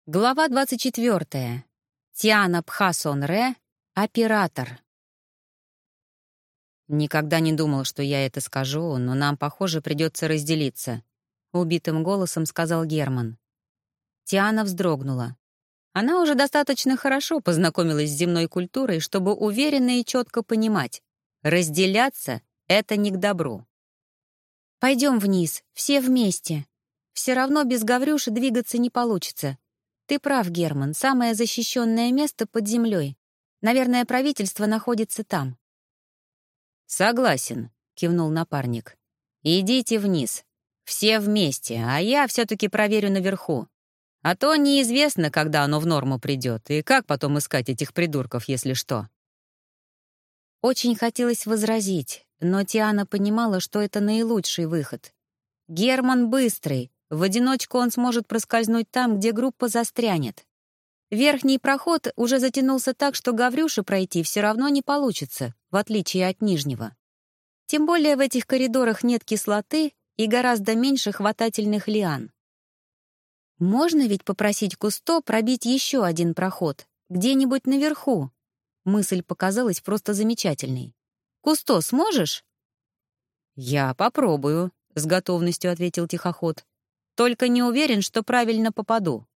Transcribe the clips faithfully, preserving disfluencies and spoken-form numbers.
Глава двадцать четвёртая. Тиана Пхасон-Ре, оператор. «Никогда не думал, что я это скажу, но нам, похоже, придется разделиться», — убитым голосом сказал Герман. Тиана вздрогнула. Она уже достаточно хорошо познакомилась с земной культурой, чтобы уверенно и четко понимать: разделяться — это не к добру. «Пойдем вниз, все вместе. Все равно без Гаврюши двигаться не получится. Ты прав, Герман, самое защищенное место под землей. Наверное, правительство находится там». «Согласен», — кивнул напарник. «Идите вниз. Все вместе, а я все-таки проверю наверху. А то неизвестно, когда оно в норму придет, и как потом искать этих придурков, если что». Очень хотелось возразить, но Тиана понимала, что это наилучший выход. Герман быстрый, в одиночку он сможет проскользнуть там, где группа застрянет. Верхний проход уже затянулся так, что Гаврюше пройти все равно не получится, в отличие от нижнего. Тем более в этих коридорах нет кислоты и гораздо меньше хватательных лиан. Можно ведь попросить Кусто пробить еще один проход, где-нибудь наверху? Мысль показалась просто замечательной. «Кусто, сможешь?» «Я попробую», — с готовностью ответил тихоход. «Только не уверен, что правильно попаду».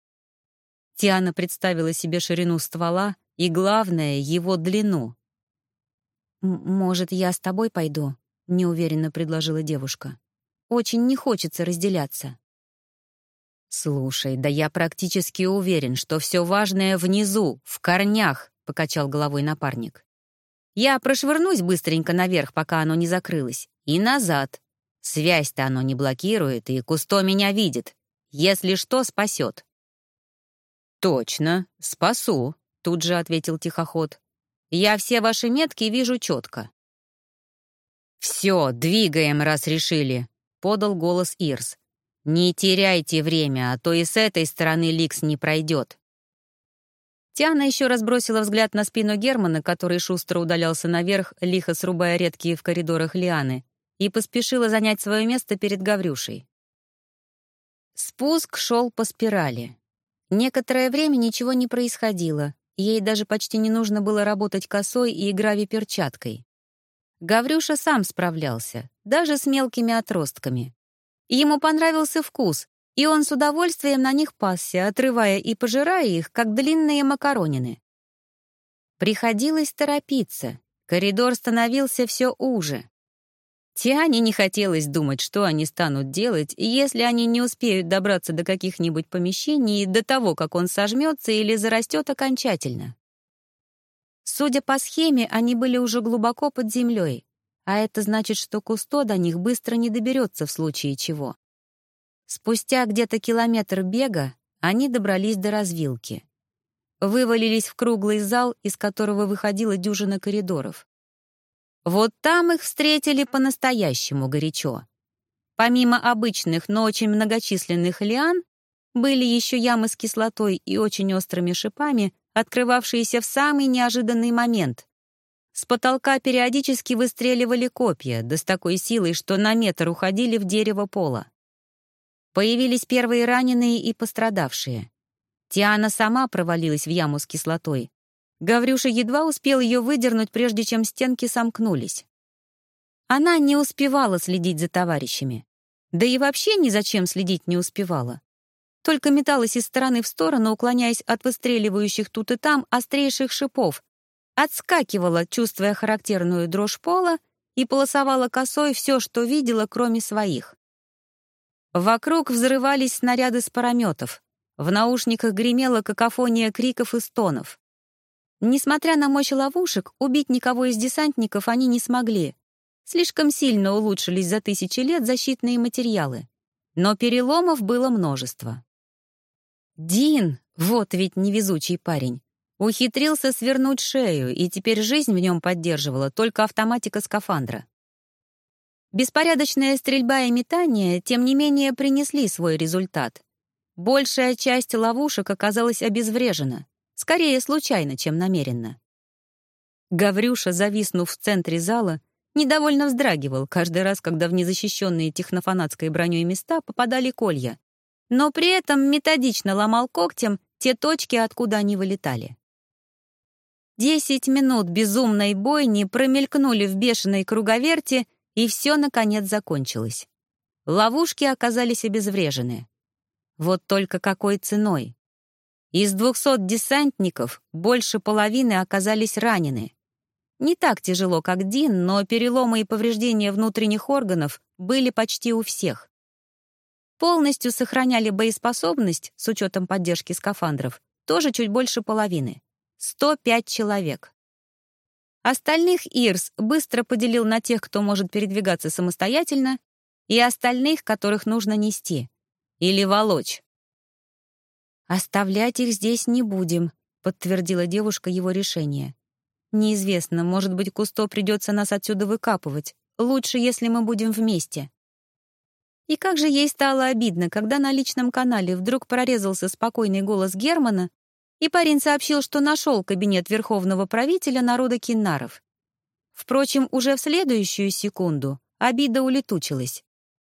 Тиана представила себе ширину ствола и, главное, его длину. «Может, я с тобой пойду?» — неуверенно предложила девушка. «Очень не хочется разделяться». «Слушай, да я практически уверен, что все важное внизу, в корнях», — покачал головой напарник. «Я прошвырнусь быстренько наверх, пока оно не закрылось, и назад. Связь-то оно не блокирует, и Кусто меня видит. Если что, спасет». «Точно, спасу», — тут же ответил тихоход. «Я все ваши метки вижу четко». «Все, двигаем, раз решили», — подал голос Ирс. «Не теряйте время, а то и с этой стороны Ликс не пройдет». Тиана еще раз бросила взгляд на спину Германа, который шустро удалялся наверх, лихо срубая редкие в коридорах лианы, и поспешила занять свое место перед Гаврюшей. Спуск шел по спирали. Некоторое время ничего не происходило, ей даже почти не нужно было работать косой и грави-перчаткой. Гаврюша сам справлялся, даже с мелкими отростками. Ему понравился вкус, и он с удовольствием на них пасся, отрывая и пожирая их, как длинные макаронины. Приходилось торопиться, коридор становился все уже. Тиане не хотелось думать, что они станут делать, если они не успеют добраться до каких-нибудь помещений до того, как он сожмется или зарастет окончательно. Судя по схеме, они были уже глубоко под землей, а это значит, что Кусто до них быстро не доберется в случае чего. Спустя где-то километр бега они добрались до развилки. Вывалились в круглый зал, из которого выходила дюжина коридоров. Вот там их встретили по-настоящему горячо. Помимо обычных, но очень многочисленных лиан, были еще ямы с кислотой и очень острыми шипами, открывавшиеся в самый неожиданный момент. С потолка периодически выстреливали копья, да с такой силой, что на метр уходили в дерево пола. Появились первые раненые и пострадавшие. Тиана сама провалилась в яму с кислотой. Гаврюша едва успел ее выдернуть, прежде чем стенки сомкнулись. Она не успевала следить за товарищами. Да и вообще ни за чем следить не успевала. Только металась из стороны в сторону, уклоняясь от выстреливающих тут и там острейших шипов, отскакивала, чувствуя характерную дрожь пола, и полосовала косой все, что видела, кроме своих. Вокруг взрывались снаряды с парометов. В наушниках гремела какофония криков и стонов. Несмотря на мощь ловушек, убить никого из десантников они не смогли. Слишком сильно улучшились за тысячи лет защитные материалы. Но переломов было множество. Дин, вот ведь невезучий парень, ухитрился свернуть шею, и теперь жизнь в нем поддерживала только автоматика скафандра. Беспорядочная стрельба и метание, тем не менее, принесли свой результат. Большая часть ловушек оказалась обезврежена. Скорее случайно, чем намеренно. Гаврюша, зависнув в центре зала, недовольно вздрагивал каждый раз, когда в незащищенные технофанатской броней места попадали колья. но при этом методично ломал когтем те точки, откуда они вылетали. Десять минут безумной бойни промелькнули в бешеной круговерти, и все, наконец, закончилось. Ловушки оказались обезврежены. Вот только какой ценой? Из двухсот десантников больше половины оказались ранены. Не так тяжело, как Дин, но переломы и повреждения внутренних органов были почти у всех. Полностью сохраняли боеспособность, с учетом поддержки скафандров, тоже чуть больше половины. сто пять человек. Остальных Ирс быстро поделил на тех, кто может передвигаться самостоятельно, и остальных, которых нужно нести. Или волочь. «Оставлять их здесь не будем», — подтвердила девушка его решение. «Неизвестно, может быть, Кусто придется нас отсюда выкапывать. Лучше, если мы будем вместе». И как же ей стало обидно, когда на личном канале вдруг прорезался спокойный голос Германа, и парень сообщил, что нашел кабинет верховного правителя народа киннаров. Впрочем, уже в следующую секунду обида улетучилась.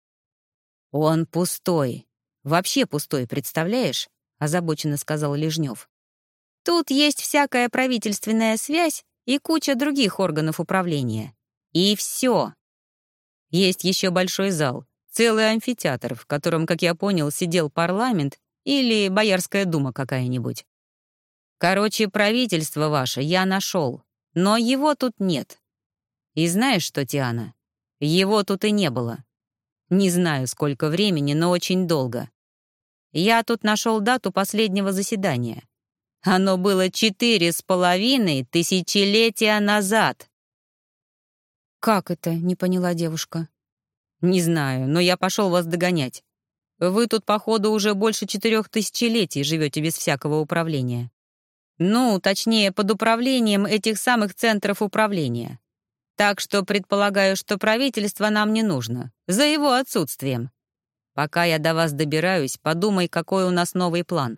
«Он пустой. Вообще пустой, представляешь?» — озабоченно сказал Лежнев. «Тут есть всякая правительственная связь и куча других органов управления. И все. Есть еще большой зал, целый амфитеатр, в котором, как я понял, сидел парламент или Боярская дума какая-нибудь. Короче, правительство ваше я нашел, но его тут нет. И знаешь что, Тиана? Его тут и не было. Не знаю, сколько времени, но очень долго. Я тут нашел дату последнего заседания. Оно было четыре с половиной тысячелетия назад». «Как это?» — не поняла девушка. «Не знаю, но я пошел вас догонять. Вы тут, походу, уже больше четырех тысячелетий живете без всякого управления. Ну, точнее, под управлением этих самых центров управления. Так что предполагаю, что правительство нам не нужно, за его отсутствием. Пока я до вас добираюсь, подумай, какой у нас новый план».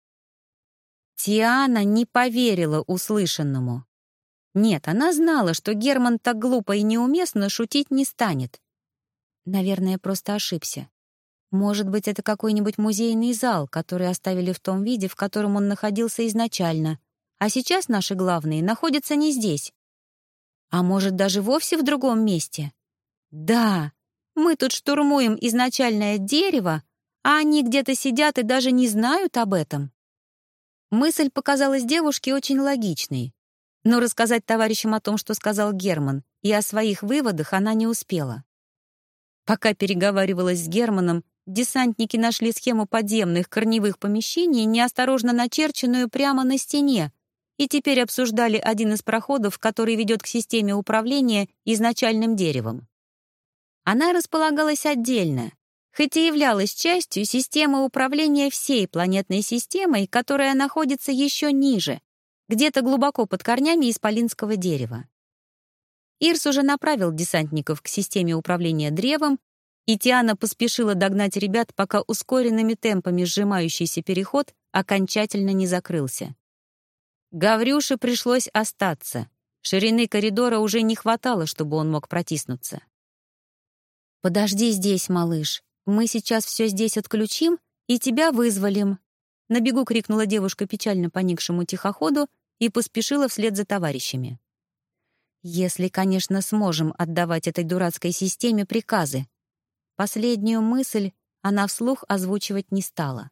Тиана не поверила услышанному. Нет, она знала, что Герман так глупо и неуместно шутить не станет. Наверное, просто ошибся. Может быть, это какой-нибудь музейный зал, который оставили в том виде, в котором он находился изначально, а сейчас наши главные находятся не здесь. А может, даже вовсе в другом месте? Да, мы тут штурмуем изначальное дерево, а они где-то сидят и даже не знают об этом. Мысль показалась девушке очень логичной, но рассказать товарищам о том, что сказал Герман, и о своих выводах она не успела. Пока переговаривалась с Германом, десантники нашли схему подземных корневых помещений, неосторожно начерченную прямо на стене, и теперь обсуждали один из проходов, который ведет к системе управления изначальным деревом. Она располагалась отдельно, хоть и являлась частью системы управления всей планетной системой, которая находится еще ниже, где-то глубоко под корнями исполинского дерева. Ирс уже направил десантников к системе управления древом, и Тиана поспешила догнать ребят, пока ускоренными темпами сжимающийся переход окончательно не закрылся. Гаврюше пришлось остаться. Ширины коридора уже не хватало, чтобы он мог протиснуться. «Подожди здесь, малыш. Мы сейчас все здесь отключим и тебя вызволим», — на бегу крикнула девушка печально поникшему тихоходу и поспешила вслед за товарищами. «Если, конечно, сможем отдавать этой дурацкой системе приказы». Последнюю мысль она вслух озвучивать не стала.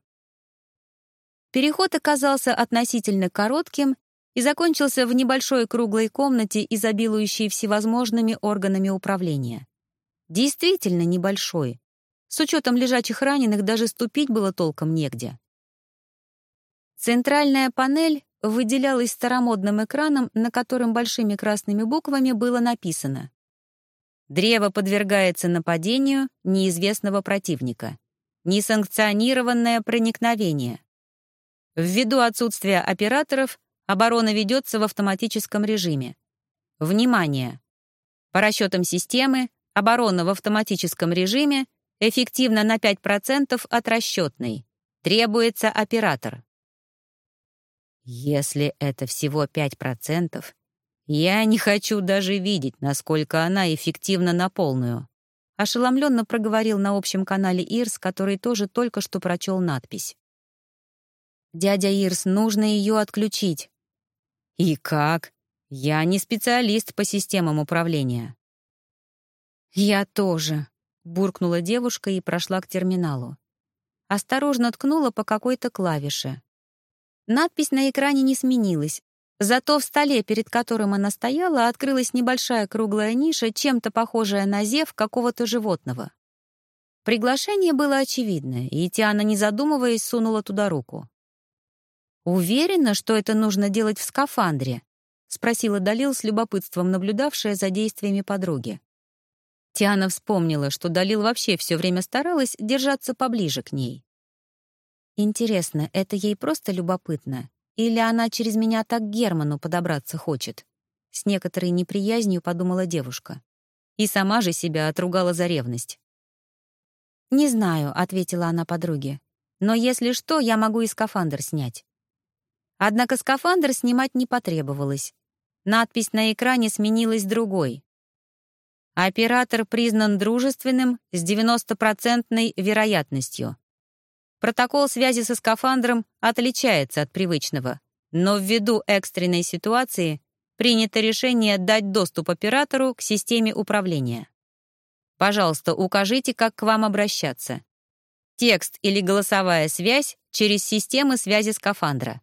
Переход оказался относительно коротким и закончился в небольшой круглой комнате, изобилующей всевозможными органами управления. Действительно небольшой. С учетом лежачих раненых даже ступить было толком негде. Центральная панель выделялась старомодным экраном, на котором большими красными буквами было написано: «Древо подвергается нападению неизвестного противника. Несанкционированное проникновение. Ввиду отсутствия операторов оборона ведется в автоматическом режиме. Внимание! По расчетам системы, оборона в автоматическом режиме эффективна на пять процентов от расчетной. Требуется оператор». Если это всего пять процентов, я не хочу даже видеть, насколько она эффективна на полную. ошеломленно проговорил на общем канале Ирс, который тоже только что прочел надпись. «Дядя Ирс, нужно ее отключить». «И как? Я не специалист по системам управления». «Я тоже», — буркнула девушка и прошла к терминалу. Осторожно ткнула по какой-то клавише. Надпись на экране не сменилась, зато в столе, перед которым она стояла, открылась небольшая круглая ниша, чем-то похожая на зев какого-то животного. Приглашение было очевидное, и Тиана, не задумываясь, сунула туда руку. «Уверена, что это нужно делать в скафандре?» — спросила Далил с любопытством, наблюдавшая за действиями подруги. Тиана вспомнила, что Далил вообще все время старалась держаться поближе к ней. Интересно, это ей просто любопытно? Или она через меня так к Герману подобраться хочет? С некоторой неприязнью подумала девушка. И сама же себя отругала за ревность. «Не знаю», — ответила она подруге. «Но если что, я могу и скафандр снять». Однако скафандр снимать не потребовалось. Надпись на экране сменилась другой. «Оператор признан дружественным с девяностопроцентной вероятностью. Протокол связи со скафандром отличается от привычного, но ввиду экстренной ситуации принято решение дать доступ оператору к системе управления. Пожалуйста, укажите, как к вам обращаться. Текст или голосовая связь через системы связи скафандра».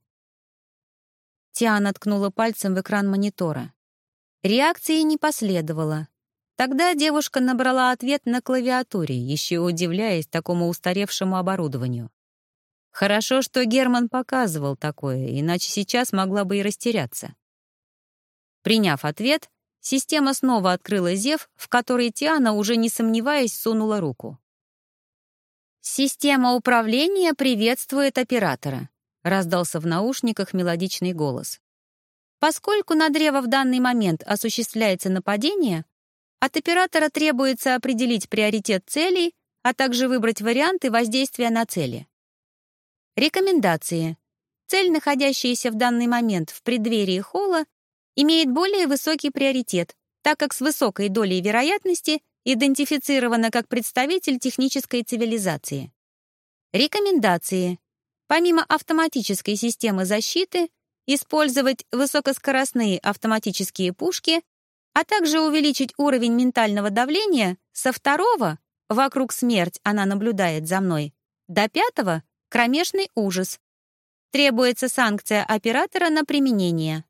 Тиана ткнула пальцем в экран монитора. Реакции не последовало. Тогда девушка набрала ответ на клавиатуре, еще удивляясь такому устаревшему оборудованию. Хорошо, что Герман показывал такое, иначе сейчас могла бы и растеряться. Приняв ответ, система снова открыла зев, в который Тиана, уже не сомневаясь, сунула руку. «Система управления приветствует оператора», — раздался в наушниках мелодичный голос. «Поскольку на древо в данный момент осуществляется нападение, от оператора требуется определить приоритет целей, а также выбрать варианты воздействия на цели. Рекомендации. Цель, находящаяся в данный момент в преддверии холла, имеет более высокий приоритет, так как с высокой долей вероятности идентифицирована как представитель технической цивилизации. Рекомендации. Помимо автоматической системы защиты, использовать высокоскоростные автоматические пушки, а также увеличить уровень ментального давления со второго «вокруг смерть, она наблюдает за мной» до пятого «кромешный ужас». Требуется санкция оператора на применение.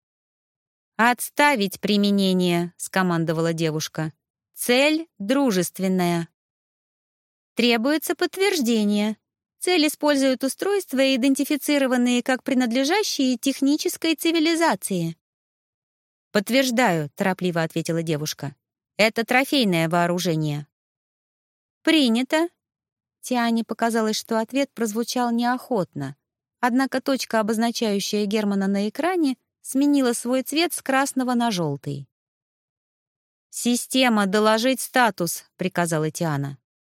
«Отставить применение», — скомандовала девушка. «Цель дружественная». Требуется подтверждение. Цель использует устройства, идентифицированные как принадлежащие технической цивилизации. «Подтверждаю», — торопливо ответила девушка. «Это трофейное вооружение». «Принято». Тиане показалось, что ответ прозвучал неохотно, однако точка, обозначающая Германа на экране, сменила свой цвет с красного на желтый. «Система, доложить статус», — приказала Тиана.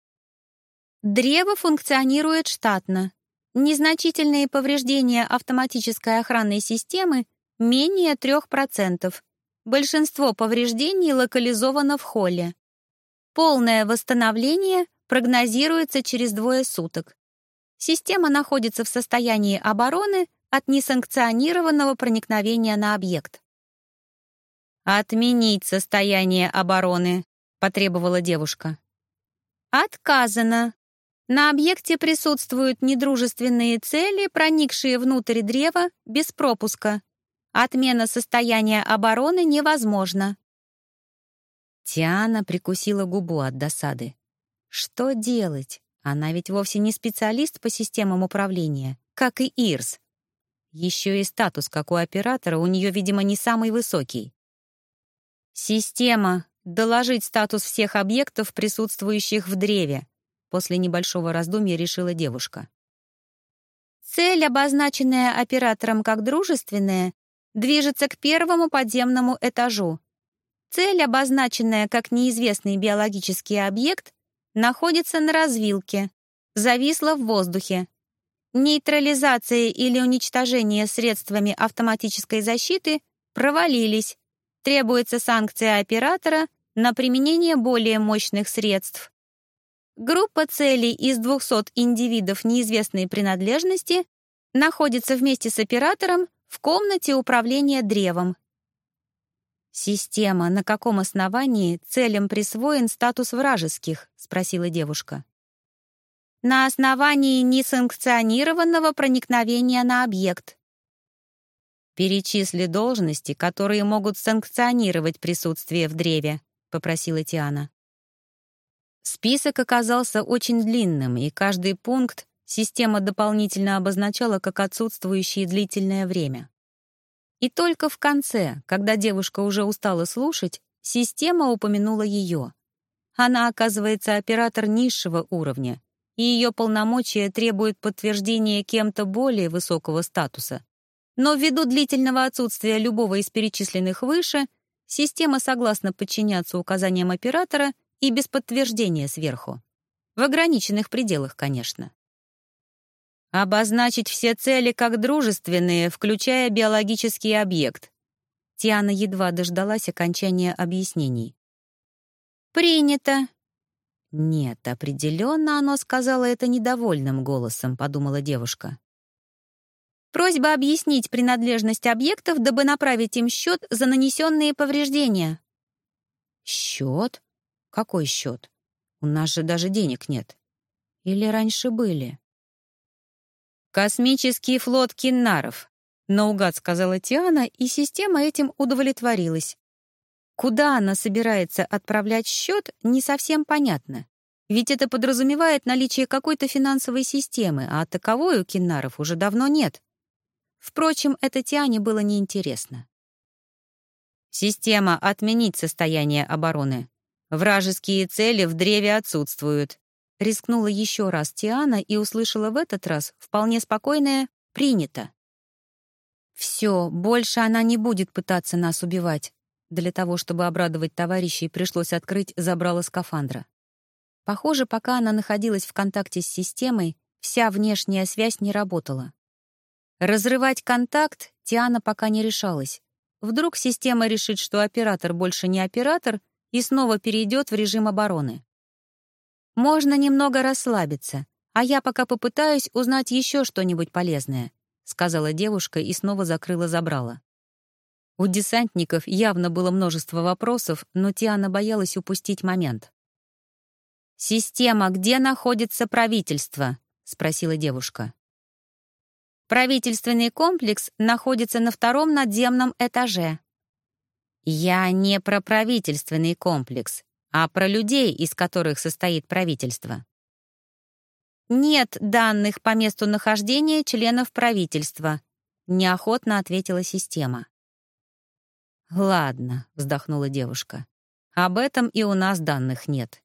«Древо функционирует штатно. Незначительные повреждения автоматической охранной системы менее трех процентов. Большинство повреждений локализовано в холле. Полное восстановление прогнозируется через двое суток. Система находится в состоянии обороны от несанкционированного проникновения на объект». «Отменить состояние обороны», — потребовала девушка. «Отказано. На объекте присутствуют недружественные цели, проникшие внутрь древа без пропуска. Отмена состояния обороны невозможна». Тиана прикусила губу от досады. Что делать? Она ведь вовсе не специалист по системам управления, как и Ирс. Еще и статус, как у оператора, у нее, видимо, не самый высокий. «Система, доложить статус всех объектов, присутствующих в древе», после небольшого раздумья решила девушка. «Цель, обозначенная оператором как дружественная, движется к первому подземному этажу. Цель, обозначенная как неизвестный биологический объект, находится на развилке, зависла в воздухе. Нейтрализация или уничтожение средствами автоматической защиты провалились. Требуется санкция оператора на применение более мощных средств. Группа целей из двухсот индивидов неизвестной принадлежности находится вместе с оператором в комнате управления древом. «Система, на каком основании целям присвоен статус вражеских?» — спросила девушка. «На основании несанкционированного проникновения на объект». «Перечисли должности, которые могут санкционировать присутствие в древе», — попросила Тиана. Список оказался очень длинным, и каждый пункт система дополнительно обозначала как отсутствующий длительное время. И только в конце, когда девушка уже устала слушать, система упомянула ее. Она, оказывается, оператор низшего уровня, и ее полномочия требуют подтверждения кем-то более высокого статуса. Но ввиду длительного отсутствия любого из перечисленных выше, система согласна подчиняться указаниям оператора и без подтверждения сверху. В ограниченных пределах, конечно. Обозначить все цели как дружественные, включая биологический объект. Тиана едва дождалась окончания объяснений. «Принято». «Нет, определенно оно сказала это недовольным голосом», — подумала девушка. «Просьба объяснить принадлежность объектов, дабы направить им счет за нанесенные повреждения». «Счет? Какой счет? У нас же даже денег нет. Или раньше были?» «Космический флот Киннаров», — наугад сказала Тиана, и система этим удовлетворилась. Куда она собирается отправлять счет, не совсем понятно. Ведь это подразумевает наличие какой-то финансовой системы, а таковой у Киннаров уже давно нет. Впрочем, это Тиане было неинтересно. «Система отменить состояние обороны. Вражеские цели в древе отсутствуют». Рискнула еще раз Тиана и услышала в этот раз вполне спокойное «принято». «Все, больше она не будет пытаться нас убивать». Для того, чтобы обрадовать товарищей, пришлось открыть забрало скафандра. Похоже, пока она находилась в контакте с системой, вся внешняя связь не работала. Разрывать контакт Тиана пока не решалась. Вдруг система решит, что оператор больше не оператор и снова перейдет в режим обороны. «Можно немного расслабиться, а я пока попытаюсь узнать еще что-нибудь полезное», сказала девушка и снова закрыла забрало. У десантников явно было множество вопросов, но Тиана боялась упустить момент. «Система, где находится правительство?» — спросила девушка. «Правительственный комплекс находится на втором надземном этаже». «Я не про правительственный комплекс, а про людей, из которых состоит правительство». «Нет данных по месту нахождения членов правительства», — неохотно ответила система. «Ладно», — вздохнула девушка. «Об этом и у нас данных нет».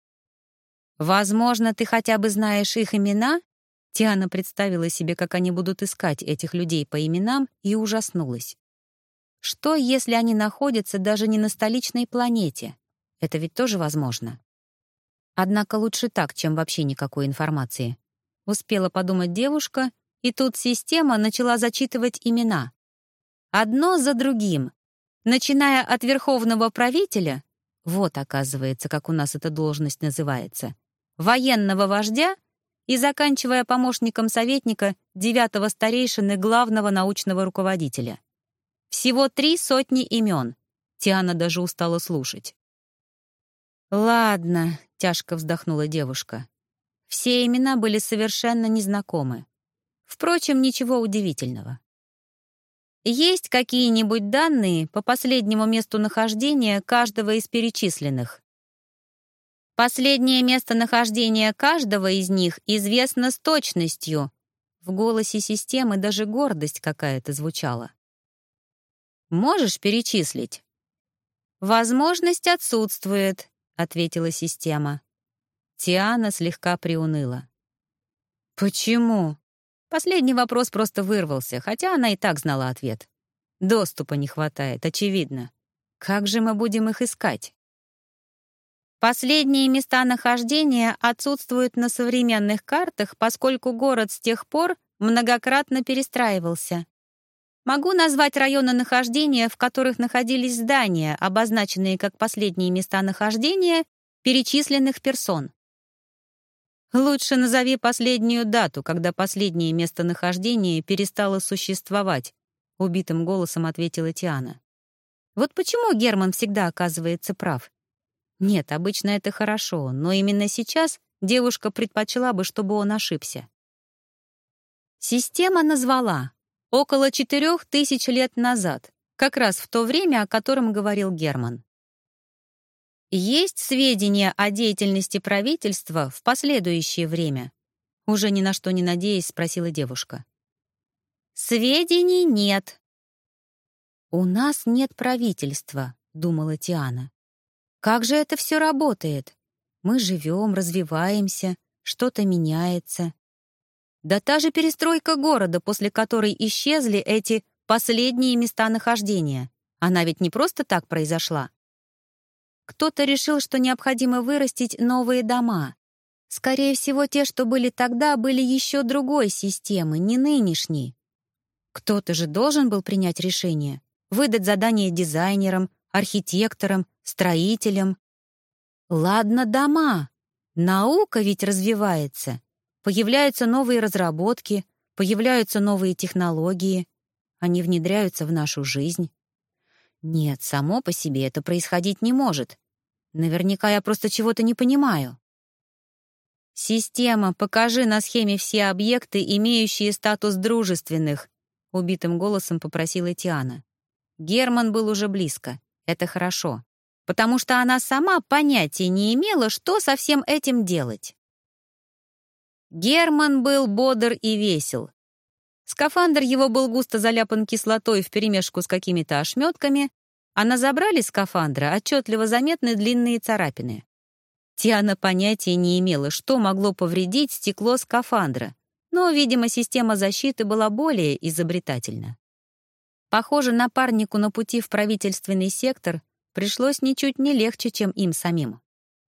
«Возможно, ты хотя бы знаешь их имена?» Тиана представила себе, как они будут искать этих людей по именам, и ужаснулась. Что, если они находятся даже не на столичной планете? Это ведь тоже возможно. Однако лучше так, чем вообще никакой информации. Успела подумать девушка, и тут система начала зачитывать имена. Одно за другим. Начиная от верховного правителя, вот, оказывается, как у нас эта должность называется, военного вождя и заканчивая помощником советника девятого старейшины главного научного руководителя. Всего три сотни имен. Тиана даже устала слушать. «Ладно», — тяжко вздохнула девушка. Все имена были совершенно незнакомы. Впрочем, ничего удивительного. Есть какие-нибудь данные по последнему месту нахождения каждого из перечисленных? Последнее местонахождение каждого из них известно с точностью. В голосе системы даже гордость какая-то звучала. Можешь перечислить? Возможность отсутствует, ответила система. Тиана слегка приуныла. Почему? Последний вопрос просто вырвался, хотя она и так знала ответ. Доступа не хватает, очевидно. Как же мы будем их искать? Последние места нахождения отсутствуют на современных картах, поскольку город с тех пор многократно перестраивался. Могу назвать районы нахождения, в которых находились здания, обозначенные как последние места нахождения перечисленных персон. Лучше назови последнюю дату, когда последнее местонахождение перестало существовать, убитым голосом ответила Тиана. Вот почему Герман всегда оказывается прав. Нет, обычно это хорошо, но именно сейчас девушка предпочла бы, чтобы он ошибся. Система назвала около четырех тысяч лет назад, как раз в то время, о котором говорил Герман. Есть сведения о деятельности правительства в последующее время? Уже ни на что не надеясь, спросила девушка. Сведений нет. У нас нет правительства, думала Тиана. Как же это все работает? Мы живем, развиваемся, что-то меняется. Да та же перестройка города, после которой исчезли эти последние места нахождения. Она ведь не просто так произошла. Кто-то решил, что необходимо вырастить новые дома. Скорее всего, те, что были тогда, были еще другой системы, не нынешней. Кто-то же должен был принять решение, выдать задание дизайнерам, архитекторам, строителям. Ладно, дома. Наука ведь развивается. Появляются новые разработки, появляются новые технологии. Они внедряются в нашу жизнь. Нет, само по себе это происходить не может. Наверняка я просто чего-то не понимаю. «Система, покажи на схеме все объекты, имеющие статус дружественных», — убитым голосом попросила Тиана. Герман был уже близко. Это хорошо. Потому что она сама понятия не имела, что со всем этим делать. Герман был бодр и весел. Скафандр его был густо заляпан кислотой вперемешку с какими-то ошметками, а на забрале скафандра отчетливо заметны длинные царапины. Тиана понятия не имела, что могло повредить стекло скафандра, но, видимо, система защиты была более изобретательна. Похоже, напарнику на пути в правительственный сектор пришлось ничуть не легче, чем им самим.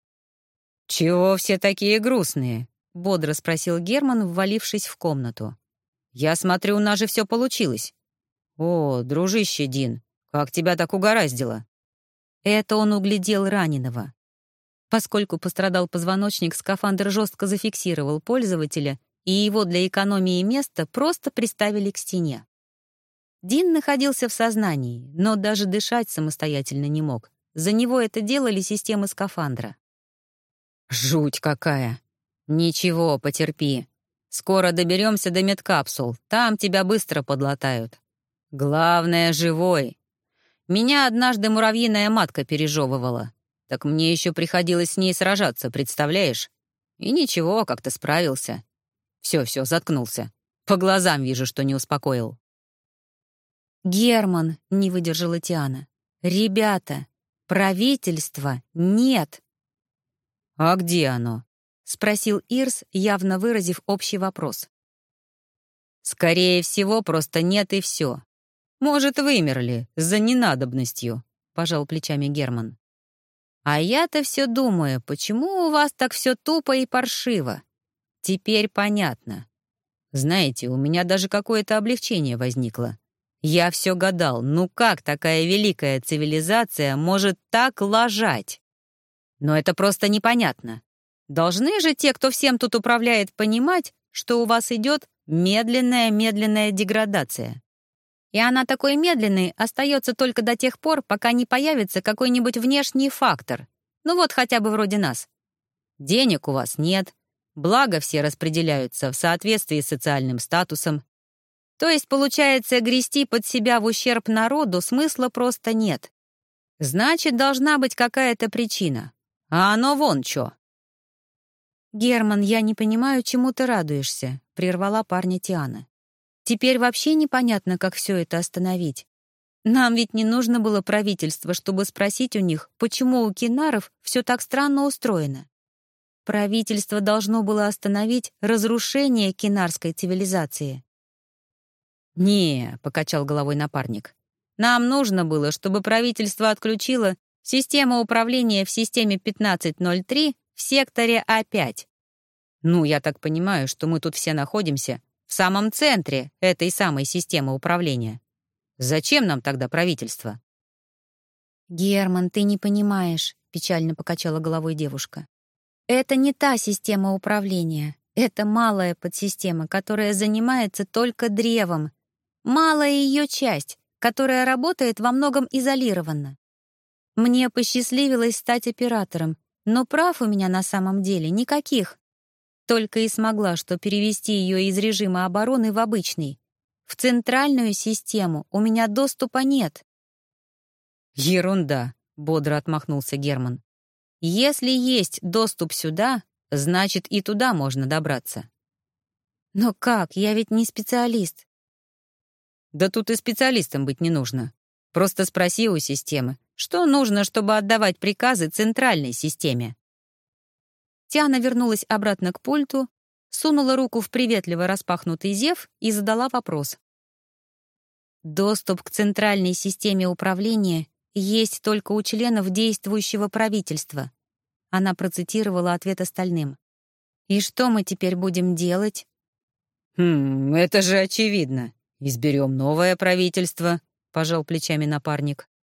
«Чего все такие грустные?» — бодро спросил Герман, ввалившись в комнату. «Я смотрю, у нас же все получилось. О, дружище Дин, как тебя так угораздило?» Это он углядел раненого. Поскольку пострадал позвоночник, скафандр жестко зафиксировал пользователя, и его для экономии места просто приставили к стене. Дин находился в сознании, но даже дышать самостоятельно не мог. За него это делали системы скафандра. «Жуть какая! Ничего, потерпи. Скоро доберемся до медкапсул, там тебя быстро подлатают. Главное, живой. Меня однажды муравьиная матка пережевывала. Так мне еще приходилось с ней сражаться, представляешь? И ничего, как-то справился. Все-все, заткнулся. По глазам вижу, что не успокоил». «Герман», — не выдержала Тиана, — «ребята, правительства нет». «А где оно?» — спросил Ирс, явно выразив общий вопрос. «Скорее всего, просто нет и все. Может, вымерли за ненадобностью», — пожал плечами Герман. «А я-то все думаю, почему у вас так все тупо и паршиво? Теперь понятно. Знаете, у меня даже какое-то облегчение возникло. Я все гадал, ну как такая великая цивилизация может так лажать? Но это просто непонятно. Должны же те, кто всем тут управляет, понимать, что у вас идет медленная-медленная деградация. И она такой медленной остается только до тех пор, пока не появится какой-нибудь внешний фактор. Ну вот хотя бы вроде нас. Денег у вас нет, блага все распределяются в соответствии с социальным статусом. То есть, получается, грести под себя в ущерб народу смысла просто нет. Значит, должна быть какая-то причина. А оно вон чё. «Герман, я не понимаю, чему ты радуешься», — прервала парня Тиана. «Теперь вообще непонятно, как все это остановить. Нам ведь не нужно было правительство, чтобы спросить у них, почему у кинаров все так странно устроено. Правительство должно было остановить разрушение кинарской цивилизации». «Не», — покачал головой напарник, «нам нужно было, чтобы правительство отключило систему управления в системе пятнадцать ноль три в секторе А пять. Ну, я так понимаю, что мы тут все находимся в самом центре этой самой системы управления. Зачем нам тогда правительство? «Герман, ты не понимаешь», — печально покачала головой девушка. «Это не та система управления. Это малая подсистема, которая занимается только древом. Малая ее часть, которая работает во многом изолированно. Мне посчастливилось стать оператором, но прав у меня на самом деле никаких. Только и смогла, что перевести ее из режима обороны в обычный. В центральную систему у меня доступа нет». «Ерунда», — бодро отмахнулся Герман. «Если есть доступ сюда, значит, и туда можно добраться». «Но как? Я ведь не специалист». «Да тут и специалистом быть не нужно. Просто спроси у системы, что нужно, чтобы отдавать приказы центральной системе». Тиана вернулась обратно к пульту, сунула руку в приветливо распахнутый зев и задала вопрос. «Доступ к центральной системе управления есть только у членов действующего правительства». Она процитировала ответ остальным. «И что мы теперь будем делать?» «Хм, это же очевидно. Изберем новое правительство», — пожал плечами напарник.